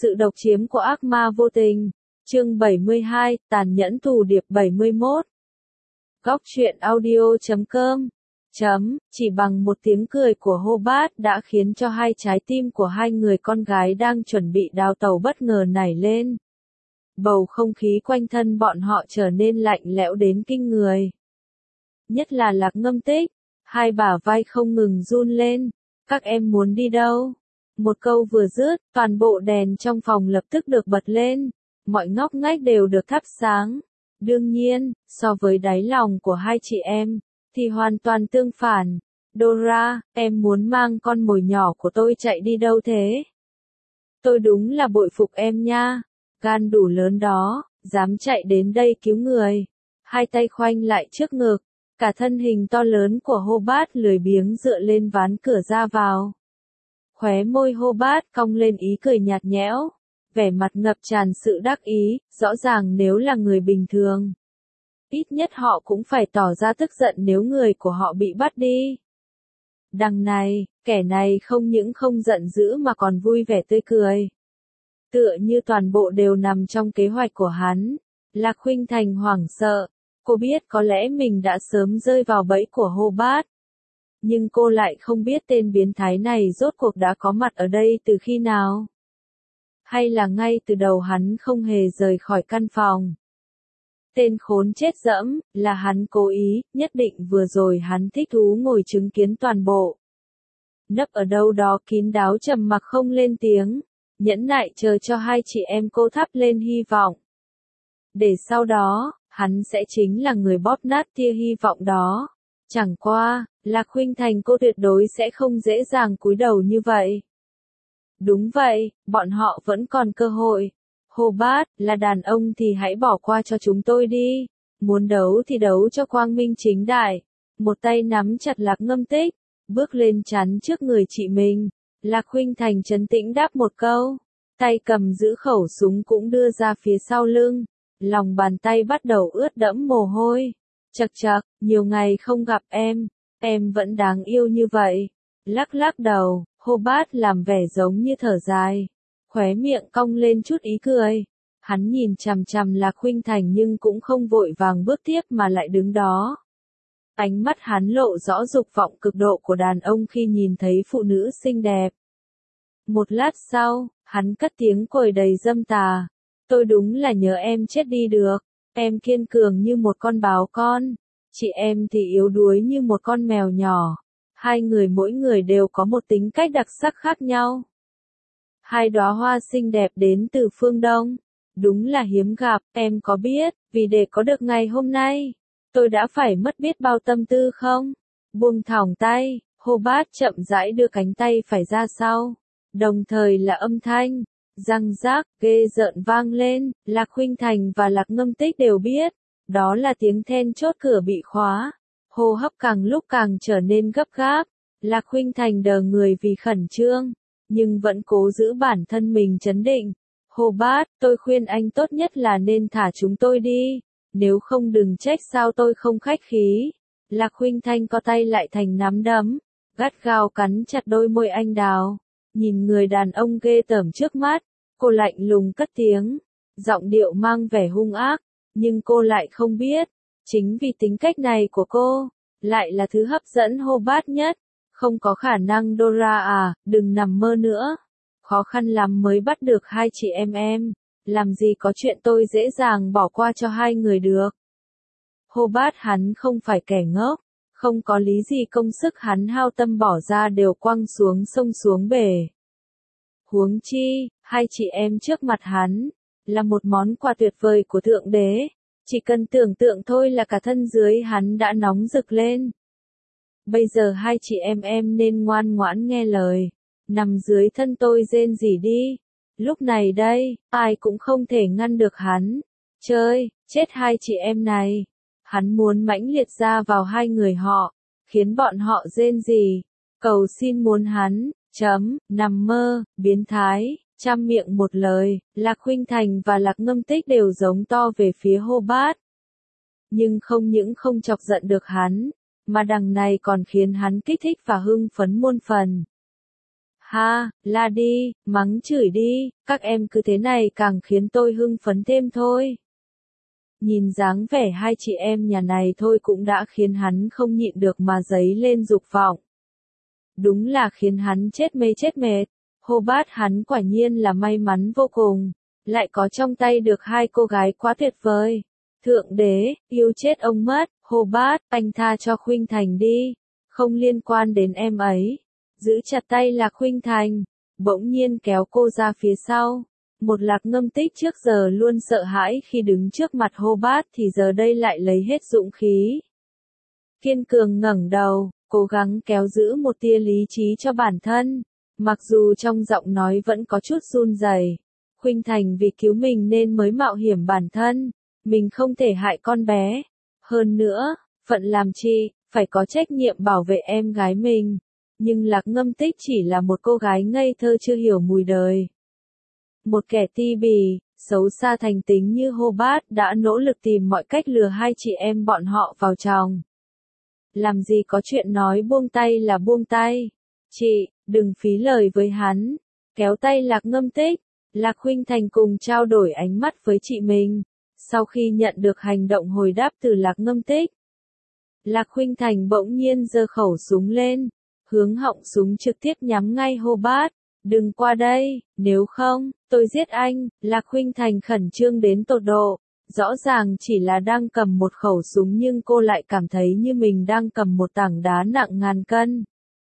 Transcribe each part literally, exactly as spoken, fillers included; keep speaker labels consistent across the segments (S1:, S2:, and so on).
S1: Sự độc chiếm của ác ma vô tình. Chương bảy mươi hai, tàn nhẫn thù điệp bảy mươi mốt. Góc truyện audio chấm com. Chấm, chỉ bằng một tiếng cười của Hobart đã khiến cho hai trái tim của hai người con gái đang chuẩn bị đào tẩu bất ngờ nảy lên. Bầu không khí quanh thân bọn họ trở nên lạnh lẽo đến kinh người. Nhất là Lạc Ngâm Tích, hai bả vai không ngừng run lên. Các em muốn đi đâu? Một câu vừa dứt, toàn bộ đèn trong phòng lập tức được bật lên. Mọi ngóc ngách đều được thắp sáng. Đương nhiên, so với đáy lòng của hai chị em, thì hoàn toàn tương phản. Dora, em muốn mang con mồi nhỏ của tôi chạy đi đâu thế? Tôi đúng là bội phục em nha. Gan đủ lớn đó, dám chạy đến đây cứu người. Hai tay khoanh lại trước ngực, cả thân hình to lớn của Hobart lười biếng dựa lên ván cửa ra vào. Khóe môi Hobart cong lên ý cười nhạt nhẽo, vẻ mặt ngập tràn sự đắc ý, rõ ràng nếu là người bình thường, ít nhất họ cũng phải tỏ ra tức giận nếu người của họ bị bắt đi. Đằng này, kẻ này không những không giận dữ mà còn vui vẻ tươi cười. Tựa như toàn bộ đều nằm trong kế hoạch của hắn. Lạc Khuynh Thành hoảng sợ, cô biết có lẽ mình đã sớm rơi vào bẫy của Hobart. Nhưng cô lại không biết tên biến thái này rốt cuộc đã có mặt ở đây từ khi nào. Hay là ngay từ đầu hắn không hề rời khỏi căn phòng. Tên khốn chết dẫm, là hắn cố ý, nhất định vừa rồi hắn thích thú ngồi chứng kiến toàn bộ. Nấp ở đâu đó kín đáo trầm mặc không lên tiếng, nhẫn nại chờ cho hai chị em cô thắp lên hy vọng. Để sau đó, hắn sẽ chính là người bóp nát tia hy vọng đó. Chẳng qua, Lạc Khuynh Thành cô tuyệt đối sẽ không dễ dàng cúi đầu như vậy. Đúng vậy, bọn họ vẫn còn cơ hội. Hobart, là đàn ông thì hãy bỏ qua cho chúng tôi đi. Muốn đấu thì đấu cho quang minh chính đại. Một tay nắm chặt Lạc Ngâm Tích, bước lên chắn trước người chị mình. Lạc Khuynh Thành trấn tĩnh đáp một câu. Tay cầm giữ khẩu súng cũng đưa ra phía sau lưng. Lòng bàn tay bắt đầu ướt đẫm mồ hôi. Chậc chậc, nhiều ngày không gặp em, em vẫn đáng yêu như vậy. Lắc lắc đầu, Hobart làm vẻ giống như thở dài, khóe miệng cong lên chút ý cười. Hắn nhìn chằm chằm Lạc Khuynh Thành nhưng cũng không vội vàng bước tiếp mà lại đứng đó. Ánh mắt hắn lộ rõ dục vọng cực độ của đàn ông khi nhìn thấy phụ nữ xinh đẹp. Một lát sau, hắn cất tiếng cười đầy dâm tà. Tôi đúng là nhớ em chết đi được. Em kiên cường như một con báo con, chị em thì yếu đuối như một con mèo nhỏ. Hai người mỗi người đều có một tính cách đặc sắc khác nhau. Hai đóa hoa xinh đẹp đến từ phương Đông. Đúng là hiếm gặp, em có biết, vì để có được ngày hôm nay, tôi đã phải mất biết bao tâm tư không? Buông thõng tay, Hobart chậm rãi đưa cánh tay phải ra sau. Đồng thời là âm thanh răng rác, ghê rợn vang lên. Lạc Khuynh Thành và Lạc Ngâm Tích đều biết, đó là tiếng then chốt cửa bị khóa. Hô hấp càng lúc càng trở nên gấp gáp. Lạc Khuynh Thành đờ người vì khẩn trương, nhưng vẫn cố giữ bản thân mình trấn định. Hobart, tôi khuyên anh tốt nhất là nên thả chúng tôi đi, nếu không đừng trách sao tôi không khách khí. Lạc Khuynh Thành co tay lại thành nắm đấm, gắt gao cắn chặt đôi môi anh đào. Nhìn người đàn ông ghê tởm trước mắt, cô lạnh lùng cất tiếng, giọng điệu mang vẻ hung ác, nhưng cô lại không biết, chính vì tính cách này của cô, lại là thứ hấp dẫn Hobart nhất. Không có khả năng Dora à, đừng nằm mơ nữa. Khó khăn lắm mới bắt được hai chị em em, làm gì có chuyện tôi dễ dàng bỏ qua cho hai người được. Hobart hắn không phải kẻ ngốc. Không có lý gì công sức hắn hao tâm bỏ ra đều quăng xuống sông xuống bể. Huống chi, hai chị em trước mặt hắn, là một món quà tuyệt vời của Thượng Đế. Chỉ cần tưởng tượng thôi là cả thân dưới hắn đã nóng rực lên. Bây giờ hai chị em em nên ngoan ngoãn nghe lời, nằm dưới thân tôi rên rỉ đi. Lúc này đây, ai cũng không thể ngăn được hắn. Chơi, chết hai chị em này. Hắn muốn mãnh liệt ra vào hai người họ, khiến bọn họ rên rỉ, cầu xin muốn hắn, chấm, nằm mơ, biến thái, trăm miệng một lời. Lạc Khuynh Thành và Lạc Ngâm Tích đều giống to về phía Hobart. Nhưng không những không chọc giận được hắn, mà đằng này còn khiến hắn kích thích và hưng phấn muôn phần. Ha, la đi, mắng chửi đi, các em cứ thế này càng khiến tôi hưng phấn thêm thôi. Nhìn dáng vẻ hai chị em nhà này thôi cũng đã khiến hắn không nhịn được mà dấy lên dục vọng. Đúng là khiến hắn chết mê chết mệt. Hobart hắn quả nhiên là may mắn vô cùng, lại có trong tay được hai cô gái quá tuyệt vời. Thượng đế, yêu chết ông mất, Hobart, anh tha cho Khuynh Thành đi, không liên quan đến em ấy. Giữ chặt tay Lạc Khuynh Thành, bỗng nhiên kéo cô ra phía sau. Một Lạc Ngâm Tích trước giờ luôn sợ hãi khi đứng trước mặt Hobart thì giờ đây lại lấy hết dũng khí. Kiên cường ngẩng đầu, cố gắng kéo giữ một tia lý trí cho bản thân, mặc dù trong giọng nói vẫn có chút run rẩy. Khuynh Thành vì cứu mình nên mới mạo hiểm bản thân, mình không thể hại con bé. Hơn nữa, phận làm chị, phải có trách nhiệm bảo vệ em gái mình. Nhưng Lạc Ngâm Tích chỉ là một cô gái ngây thơ chưa hiểu mùi đời. Một kẻ ti bì, xấu xa thành tính như Hobart đã nỗ lực tìm mọi cách lừa hai chị em bọn họ vào chồng. Làm gì có chuyện nói buông tay là buông tay. Chị, đừng phí lời với hắn. Kéo tay Lạc Ngâm Tích, Lạc Khuynh Thành cùng trao đổi ánh mắt với chị mình. Sau khi nhận được hành động hồi đáp từ Lạc Ngâm Tích, Lạc Khuynh Thành bỗng nhiên giơ khẩu súng lên, hướng họng súng trực tiếp nhắm ngay Hobart. Đừng qua đây, nếu không, tôi giết anh. Lạc Khuynh Thành khẩn trương đến tột độ. Rõ ràng chỉ là đang cầm một khẩu súng nhưng cô lại cảm thấy như mình đang cầm một tảng đá nặng ngàn cân.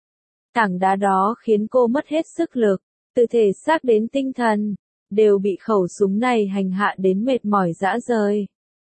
S1: Tảng đá đó khiến cô mất hết sức lực, từ thể xác đến tinh thần, đều bị khẩu súng này hành hạ đến mệt mỏi rã rời.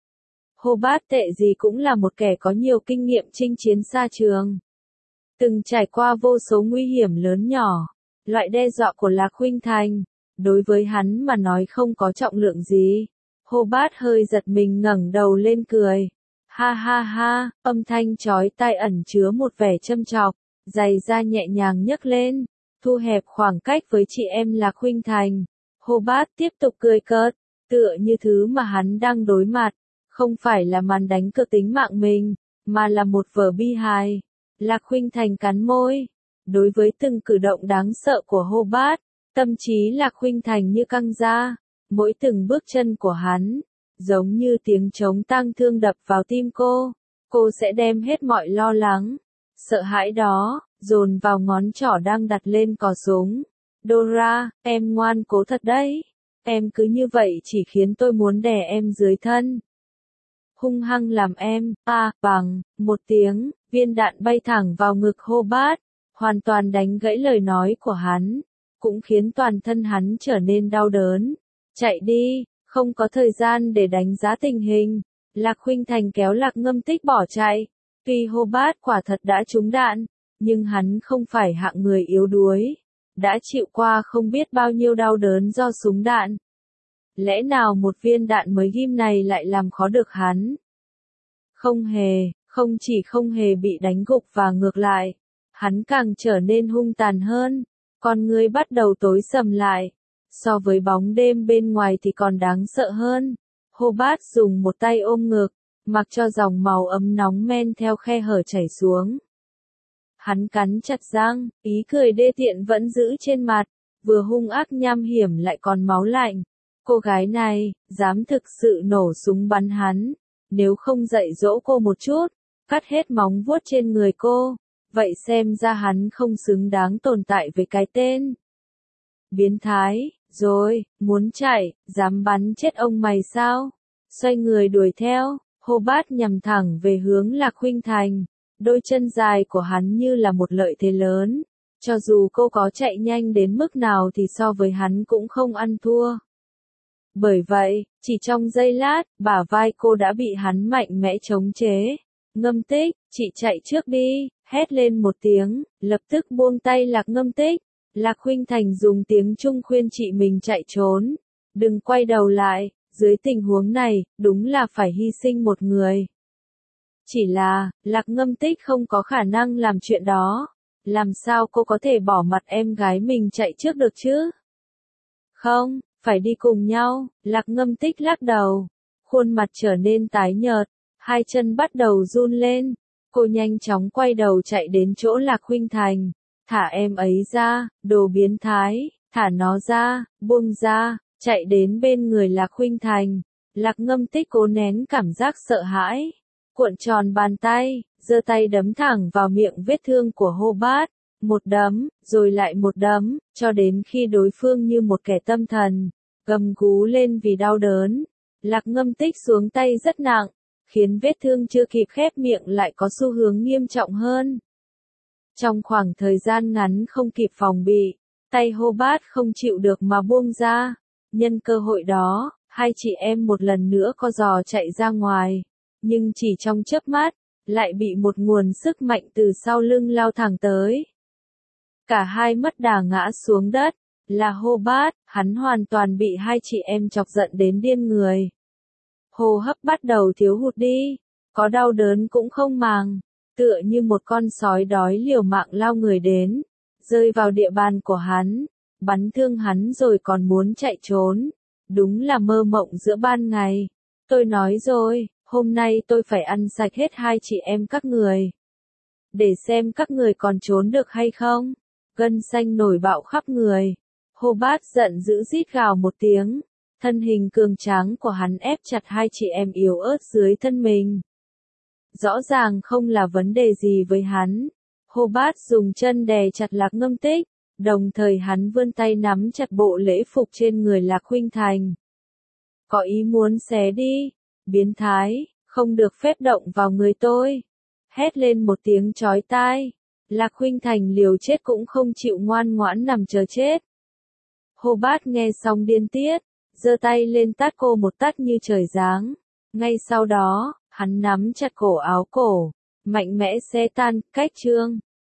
S1: Hobart tệ gì cũng là một kẻ có nhiều kinh nghiệm chinh chiến xa trường. Từng trải qua vô số nguy hiểm lớn nhỏ, loại đe dọa của Lạc Khuynh Thành, đối với hắn mà nói không có trọng lượng gì. Hobart hơi giật mình ngẩng đầu lên cười. Ha ha ha, âm thanh chói tai ẩn chứa một vẻ châm chọc, giày da nhẹ nhàng nhấc lên, thu hẹp khoảng cách với chị em Lạc Khuynh Thành. Hobart tiếp tục cười cợt, tựa như thứ mà hắn đang đối mặt, không phải là màn đánh cược tính mạng mình, mà là một vở bi hài. Lạc Khuynh Thành cắn môi. Đối với từng cử động đáng sợ của Hobart, tâm trí Lạc Khuynh Thành như căng ra. Mỗi từng bước chân của hắn, giống như tiếng trống tang thương đập vào tim cô. Cô sẽ đem hết mọi lo lắng, sợ hãi đó, dồn vào ngón trỏ đang đặt lên cò súng. Dora, em ngoan cố thật đấy. Em cứ như vậy chỉ khiến tôi muốn đè em dưới thân. Hung hăng làm em, à, bằng, một tiếng, viên đạn bay thẳng vào ngực Hobart, hoàn toàn đánh gãy lời nói của hắn, cũng khiến toàn thân hắn trở nên đau đớn. Chạy đi, không có thời gian để đánh giá tình hình. Lạc Khuynh Thành kéo Lạc Ngâm Tích bỏ chạy. Tuy Hobart quả thật đã trúng đạn, nhưng hắn không phải hạng người yếu đuối, đã chịu qua không biết bao nhiêu đau đớn do súng đạn. Lẽ nào một viên đạn mới ghim này lại làm khó được hắn? Không hề, không chỉ không hề bị đánh gục và ngược lại, hắn càng trở nên hung tàn hơn, con ngươi bắt đầu tối sầm lại. So với bóng đêm bên ngoài thì còn đáng sợ hơn. Hobart dùng một tay ôm ngực, mặc cho dòng máu ấm nóng men theo khe hở chảy xuống. Hắn cắn chặt răng, ý cười đê tiện vẫn giữ trên mặt, vừa hung ác nham hiểm lại còn máu lạnh. Cô gái này, dám thực sự nổ súng bắn hắn, nếu không dạy dỗ cô một chút, cắt hết móng vuốt trên người cô, vậy xem ra hắn không xứng đáng tồn tại với cái tên. Biến thái, rồi, muốn chạy, dám bắn chết ông mày sao? Xoay người đuổi theo, Hobart nhằm thẳng về hướng Lạc Khuynh Thành. Đôi chân dài của hắn như là một lợi thế lớn, cho dù cô có chạy nhanh đến mức nào thì so với hắn cũng không ăn thua. Bởi vậy, chỉ trong giây lát, bả vai cô đã bị hắn mạnh mẽ chống chế. Ngâm Tích, chị chạy trước đi, hét lên một tiếng, lập tức buông tay Lạc Ngâm Tích. Lạc Khuynh Thành dùng tiếng Trung khuyên chị mình chạy trốn. Đừng quay đầu lại, dưới tình huống này, đúng là phải hy sinh một người. Chỉ là, Lạc Ngâm Tích không có khả năng làm chuyện đó. Làm sao cô có thể bỏ mặt em gái mình chạy trước được chứ? Không, phải đi cùng nhau. Lạc Ngâm Tích lắc đầu. Khuôn mặt trở nên tái nhợt, hai chân bắt đầu run lên. Cô nhanh chóng quay đầu chạy đến chỗ Lạc Khuynh Thành. Thả em ấy ra, đồ biến thái, thả nó ra, buông ra, chạy đến bên người Lạc Khuynh Thành. Lạc Ngâm Tích cố nén cảm giác sợ hãi, cuộn tròn bàn tay, giơ tay đấm thẳng vào miệng vết thương của Hobart, một đấm, rồi lại một đấm, cho đến khi đối phương như một kẻ tâm thần, gầm gú lên vì đau đớn. Lạc Ngâm Tích xuống tay rất nặng, khiến vết thương chưa kịp khép miệng lại có xu hướng nghiêm trọng hơn. Trong khoảng thời gian ngắn không kịp phòng bị, tay Hobart không chịu được mà buông ra. Nhân cơ hội đó, hai chị em một lần nữa co giò chạy ra ngoài, nhưng chỉ trong chớp mắt, lại bị một nguồn sức mạnh từ sau lưng lao thẳng tới. Cả hai mất đà ngã xuống đất, là Hobart, hắn hoàn toàn bị hai chị em chọc giận đến điên người. Hô hấp bắt đầu thiếu hụt đi, có đau đớn cũng không màng, tựa như một con sói đói liều mạng lao người đến, rơi vào địa bàn của hắn, bắn thương hắn rồi còn muốn chạy trốn. Đúng là mơ mộng giữa ban ngày. Tôi nói rồi, hôm nay tôi phải ăn sạch hết hai chị em các người. Để xem các người còn trốn được hay không. Gân xanh nổi bạo khắp người. Hobart giận dữ rít gào một tiếng. Thân hình cường tráng của hắn ép chặt hai chị em yếu ớt dưới thân mình. Rõ ràng không là vấn đề gì với hắn. Hobart dùng chân đè chặt Lạc Ngâm Tích. Đồng thời hắn vươn tay nắm chặt bộ lễ phục trên người Lạc Khuynh Thành. Có ý muốn xé đi, biến thái, không được phép động vào người tôi. Hét lên một tiếng chói tai. Lạc Khuynh Thành liều chết cũng không chịu ngoan ngoãn nằm chờ chết. Hobart nghe xong điên tiết, giơ tay lên tát cô một tát như trời giáng. Ngay sau đó, hắn nắm chặt cổ áo cổ, mạnh mẽ xé tan, cách chương.